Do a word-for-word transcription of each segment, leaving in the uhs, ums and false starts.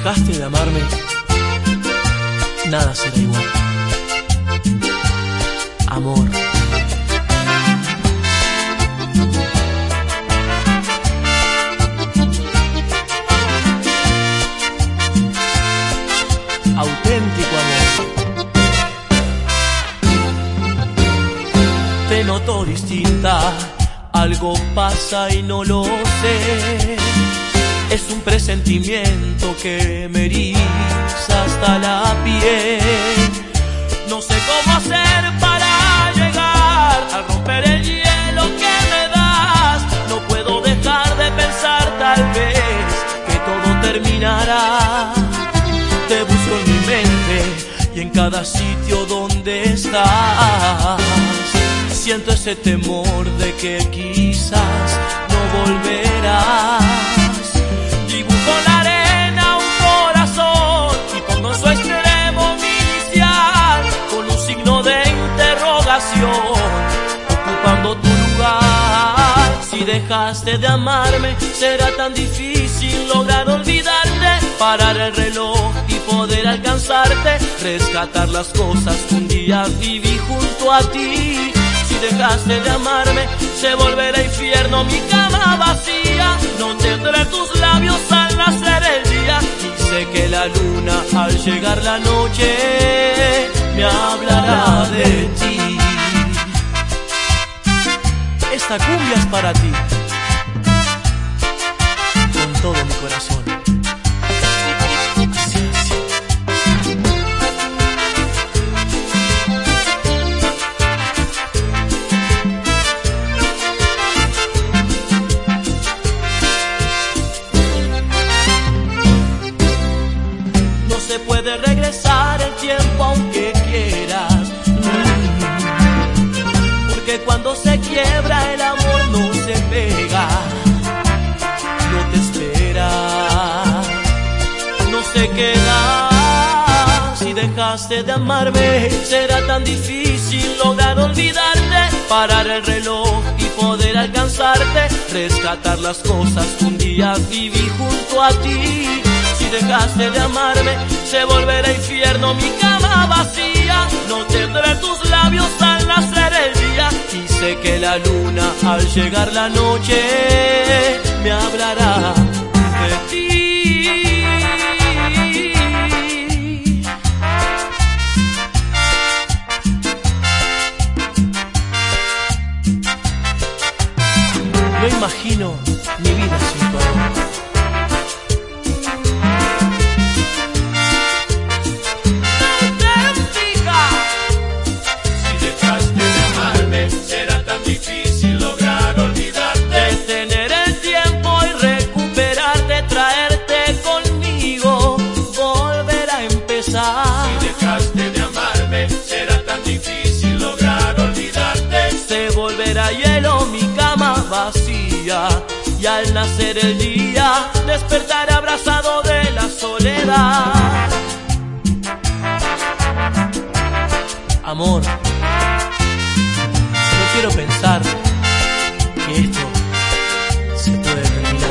dejaste de amarme, nada será igual. Amor. Auténtico amor. Te noto distinta, algo pasa y no lo sé. Es un presentimiento que me eriza hasta la piel. No sé cómo hacer para llegar a romper el hielo que me das. No puedo dejar de pensar tal vez que todo terminará. Te busco en mi mente y en cada sitio donde estás. Siento ese temor de que quizás no volverás. Dibujo en la arena un corazón y pongo en su extremo mi inicial, con un signo de interrogación, ocupando tu lugar. Si dejaste de amarme, será tan difícil lograr olvidarte, parar el reloj y poder alcanzarte, rescatar las cosas que un día viví junto a ti. Si dejaste de amarme, se volverá infierno mi cama vacía. No tendré tus labios al nacer el día, y sé que la luna al llegar la noche me hablará de ti. Esta cumbia es para ti, con todo mi corazón. Así, así. No se puede regresar el tiempo aunque quieras, porque cuando se quiebra el amor no se pega, no te espera, no se queda. Si dejaste de amarme, será tan difícil lograr olvidarte, parar el reloj y poder alcanzarte, rescatar las cosas que un día viví junto a ti. Si dejaste de amarme, se volverá infierno mi cama vacía. No tendré tus labios al nacer el día, y sé que la luna al llegar la noche me hablará de ti. No imagino mi vida sin tu amor. Si dejaste de amarme, será tan difícil lograr olvidarte. Se volverá hielo mi cama vacía, y al nacer el día despertaré abrazado de la soledad. Amor, no quiero pensar que esto se puede terminar.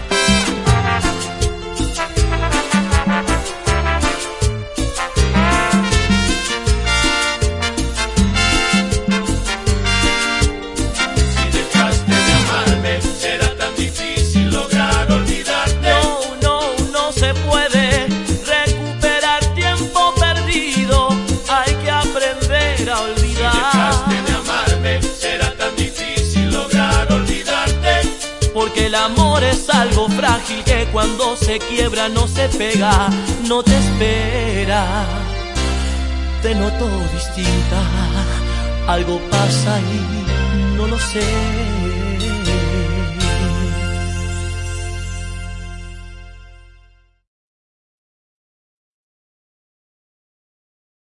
Porque el amor es algo frágil que cuando se quiebra no se pega, no te espera. Te noto distinta, algo pasa y no lo sé.